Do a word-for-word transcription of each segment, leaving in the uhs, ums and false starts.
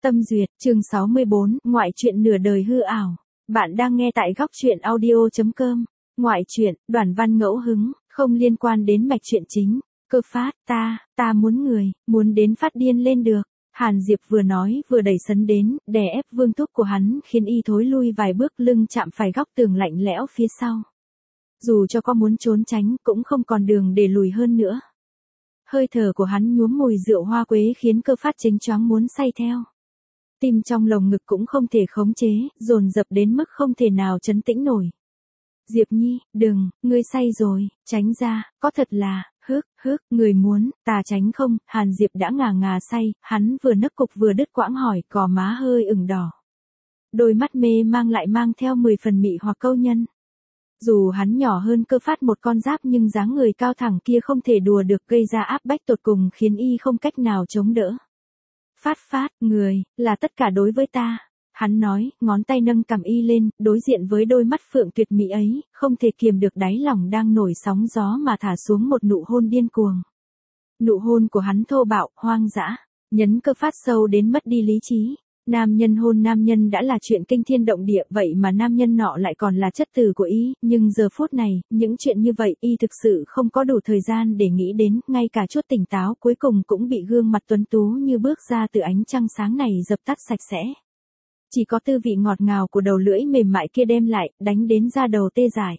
Tâm duyệt, chương sáu mươi bốn, ngoại truyện nửa đời hư ảo. Bạn đang nghe tại góc truyện audio chấm com. Ngoại truyện, đoạn văn ngẫu hứng, không liên quan đến mạch truyện chính. Cơ phát, ta, ta muốn người, muốn đến phát điên lên được. Hàn Diệp vừa nói vừa đẩy sấn đến, đè ép vương thúc của hắn khiến y thối lui vài bước, lưng chạm phải góc tường lạnh lẽo phía sau. Dù cho có muốn trốn tránh cũng không còn đường để lùi hơn nữa. Hơi thở của hắn nhuốm mùi rượu hoa quế khiến Cơ phát chính choáng muốn say theo. Tim trong lồng ngực cũng không thể khống chế, dồn dập đến mức không thể nào trấn tĩnh nổi. Diệp Nhi, đừng, ngươi say rồi, tránh ra, có thật là, hức, hức, người muốn, ta tránh không, Hàn Diệp đã ngà ngà say, hắn vừa nấc cục vừa đứt quãng hỏi, cò má hơi ửng đỏ. Đôi mắt mê mang lại mang theo mười phần mị hoặc câu nhân. Dù hắn nhỏ hơn Cơ phát một con giáp nhưng dáng người cao thẳng kia không thể đùa được, gây ra áp bách tột cùng khiến y không cách nào chống đỡ. Phát phát, người, là tất cả đối với ta. Hắn nói, ngón tay nâng cằm y lên, đối diện với đôi mắt phượng tuyệt mỹ ấy, không thể kiềm được đáy lòng đang nổi sóng gió mà thả xuống một nụ hôn điên cuồng. Nụ hôn của hắn thô bạo, hoang dã, nhấn Cơ phát sâu đến mất đi lý trí. Nam nhân hôn nam nhân đã là chuyện kinh thiên động địa, vậy mà nam nhân nọ lại còn là chất tử của y, nhưng giờ phút này, những chuyện như vậy y thực sự không có đủ thời gian để nghĩ đến, ngay cả chút tỉnh táo cuối cùng cũng bị gương mặt tuấn tú như bước ra từ ánh trăng sáng này dập tắt sạch sẽ. Chỉ có tư vị ngọt ngào của đầu lưỡi mềm mại kia đem lại, đánh đến da đầu tê dại.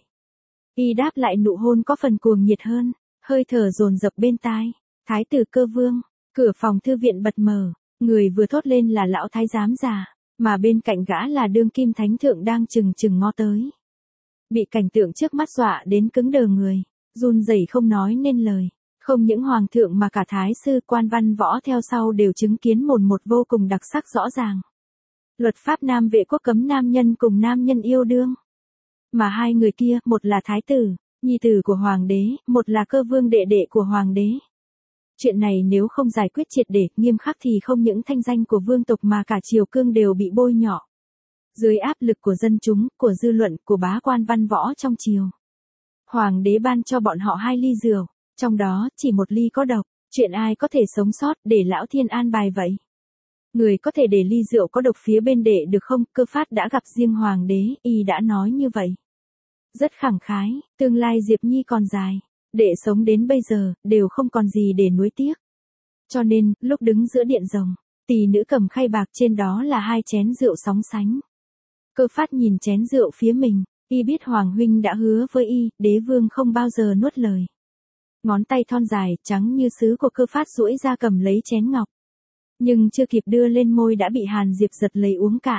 Y đáp lại nụ hôn có phần cuồng nhiệt hơn, hơi thở dồn dập bên tai. Thái tử Cơ Vương, cửa phòng thư viện bật mở. Người vừa thốt lên là lão thái giám già, mà bên cạnh gã là đương kim thánh thượng đang chừng chừng ngó tới. Bị cảnh tượng trước mắt dọa đến cứng đờ người, run rẩy không nói nên lời. Không những hoàng thượng mà cả thái sư quan văn võ theo sau đều chứng kiến một một vô cùng đặc sắc rõ ràng. Luật pháp nam vệ quốc cấm nam nhân cùng nam nhân yêu đương. Mà hai người kia, một là thái tử, nhi tử của hoàng đế, một là Cơ Vương đệ đệ của hoàng đế. Chuyện này nếu không giải quyết triệt để, nghiêm khắc thì không những thanh danh của vương tộc mà cả triều cương đều bị bôi nhọ. Dưới áp lực của dân chúng, của dư luận, của bá quan văn võ trong triều, hoàng đế ban cho bọn họ hai ly rượu, trong đó chỉ một ly có độc. Chuyện ai có thể sống sót để lão thiên an bài vậy? Người có thể để ly rượu có độc phía bên đệ được không? Cơ phát đã gặp riêng hoàng đế, y đã nói như vậy. Rất khẳng khái, tương lai Diệp Nhi còn dài. Đệ sống đến bây giờ, đều không còn gì để nuối tiếc. Cho nên, lúc đứng giữa điện rồng, tỷ nữ cầm khay bạc trên đó là hai chén rượu sóng sánh. Cơ phát nhìn chén rượu phía mình, y biết Hoàng huynh đã hứa với y, đế vương không bao giờ nuốt lời. Ngón tay thon dài, trắng như sứ của Cơ phát duỗi ra cầm lấy chén ngọc. Nhưng chưa kịp đưa lên môi đã bị Hàn Diệp giật lấy uống cạn.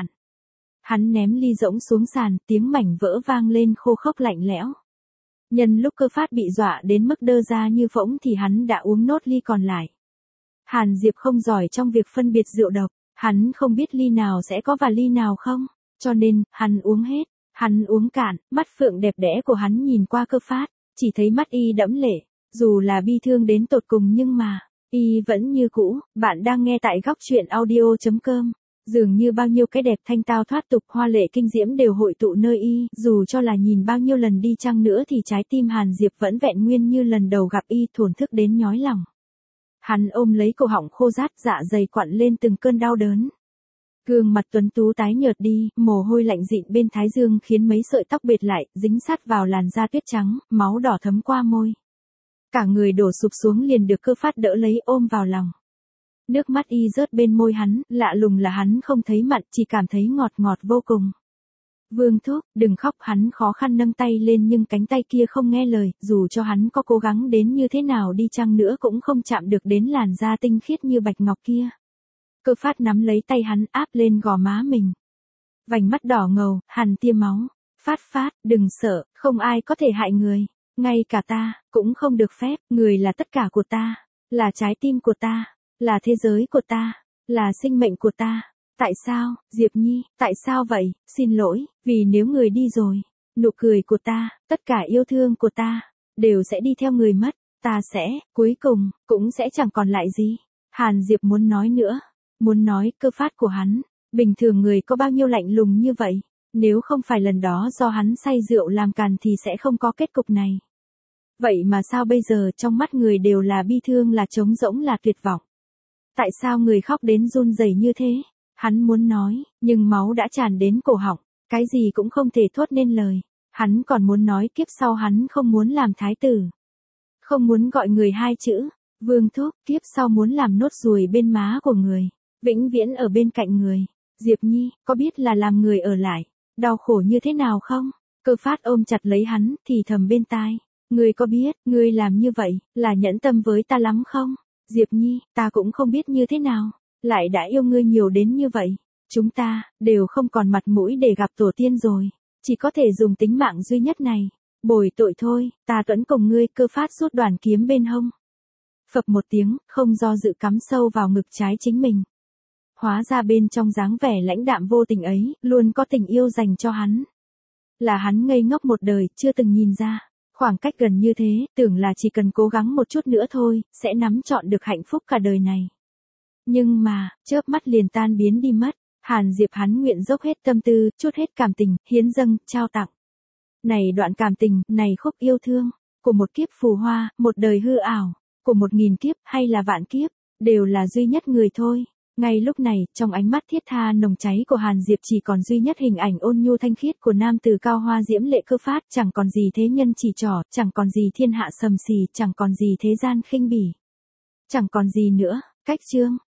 Hắn ném ly rỗng xuống sàn, tiếng mảnh vỡ vang lên khô khốc lạnh lẽo. Nhân lúc Cơ phát bị dọa đến mức đơ ra như phỗng thì hắn đã uống nốt ly còn lại. Hàn Diệp không giỏi trong việc phân biệt rượu độc, hắn không biết ly nào sẽ có và ly nào không, cho nên, hắn uống hết, hắn uống cạn, mắt phượng đẹp đẽ của hắn nhìn qua Cơ phát, chỉ thấy mắt y đẫm lệ, dù là bi thương đến tột cùng nhưng mà, y vẫn như cũ. Bạn đang nghe tại góc truyện audio chấm com. Dường như bao nhiêu cái đẹp thanh tao thoát tục, hoa lệ kinh diễm đều hội tụ nơi y, dù cho là nhìn bao nhiêu lần đi chăng nữa thì trái tim Hàn Diệp vẫn vẹn nguyên như lần đầu gặp y, thổn thức đến nhói lòng. Hắn ôm lấy cổ họng khô rát, dạ dày quặn lên từng cơn đau đớn. Gương mặt tuấn tú tái nhợt đi, mồ hôi lạnh dịn bên thái dương khiến mấy sợi tóc bệt lại, dính sát vào làn da tuyết trắng, máu đỏ thấm qua môi. Cả người đổ sụp xuống liền được Cơ phát đỡ lấy ôm vào lòng. Nước mắt y rớt bên môi hắn, lạ lùng là hắn không thấy mặn, chỉ cảm thấy ngọt ngọt vô cùng. Vương thúc, đừng khóc, hắn khó khăn nâng tay lên nhưng cánh tay kia không nghe lời, dù cho hắn có cố gắng đến như thế nào đi chăng nữa cũng không chạm được đến làn da tinh khiết như bạch ngọc kia. Cơ phát nắm lấy tay hắn áp lên gò má mình. Vành mắt đỏ ngầu, hằn tia máu. Phát phát, đừng sợ, không ai có thể hại người. Ngay cả ta, cũng không được phép, người là tất cả của ta, là trái tim của ta. Là thế giới của ta, là sinh mệnh của ta. Tại sao, Diệp Nhi, tại sao vậy? Xin lỗi, vì nếu người đi rồi, nụ cười của ta, tất cả yêu thương của ta, đều sẽ đi theo người mất. Ta sẽ, cuối cùng, cũng sẽ chẳng còn lại gì. Hàn Diệp muốn nói nữa, muốn nói Cơ phát của hắn. Bình thường người có bao nhiêu lạnh lùng như vậy, nếu không phải lần đó do hắn say rượu làm càn thì sẽ không có kết cục này. Vậy mà sao bây giờ trong mắt người đều là bi thương, là trống rỗng, là tuyệt vọng. Tại sao người khóc đến run rẩy như thế? Hắn muốn nói, nhưng máu đã tràn đến cổ họng, cái gì cũng không thể thốt nên lời. Hắn còn muốn nói kiếp sau hắn không muốn làm thái tử. Không muốn gọi người hai chữ, Vương Thúc, kiếp sau muốn làm nốt ruồi bên má của người, vĩnh viễn ở bên cạnh người. Diệp Nhi, có biết là làm người ở lại, đau khổ như thế nào không? Cơ Phát ôm chặt lấy hắn, thì thầm bên tai. Ngươi có biết, ngươi làm như vậy, là nhẫn tâm với ta lắm không? Diệp Nhi, ta cũng không biết như thế nào, lại đã yêu ngươi nhiều đến như vậy. Chúng ta, đều không còn mặt mũi để gặp tổ tiên rồi, chỉ có thể dùng tính mạng duy nhất này, bồi tội thôi. Ta tuẫn cùng ngươi. Cơ Phát rút đoàn kiếm bên hông. Phập một tiếng, không do dự cắm sâu vào ngực trái chính mình. Hóa ra bên trong dáng vẻ lãnh đạm vô tình ấy, luôn có tình yêu dành cho hắn. Là hắn ngây ngốc một đời, chưa từng nhìn ra. Khoảng cách gần như thế, tưởng là chỉ cần cố gắng một chút nữa thôi, sẽ nắm trọn được hạnh phúc cả đời này. Nhưng mà, chớp mắt liền tan biến đi mất. Hàn Diệp hắn nguyện dốc hết tâm tư, chút hết cảm tình, hiến dâng, trao tặng. Này đoạn cảm tình, này khúc yêu thương, của một kiếp phù hoa, một đời hư ảo, của một nghìn kiếp hay là vạn kiếp, đều là duy nhất người thôi. Ngay lúc này, trong ánh mắt thiết tha nồng cháy của Hàn Diệp chỉ còn duy nhất hình ảnh ôn nhu thanh khiết của nam tử cao hoa diễm lệ Cơ Phát, chẳng còn gì thế nhân chỉ trỏ, chẳng còn gì thiên hạ sầm xì, chẳng còn gì thế gian khinh bỉ. Chẳng còn gì nữa, cách chương.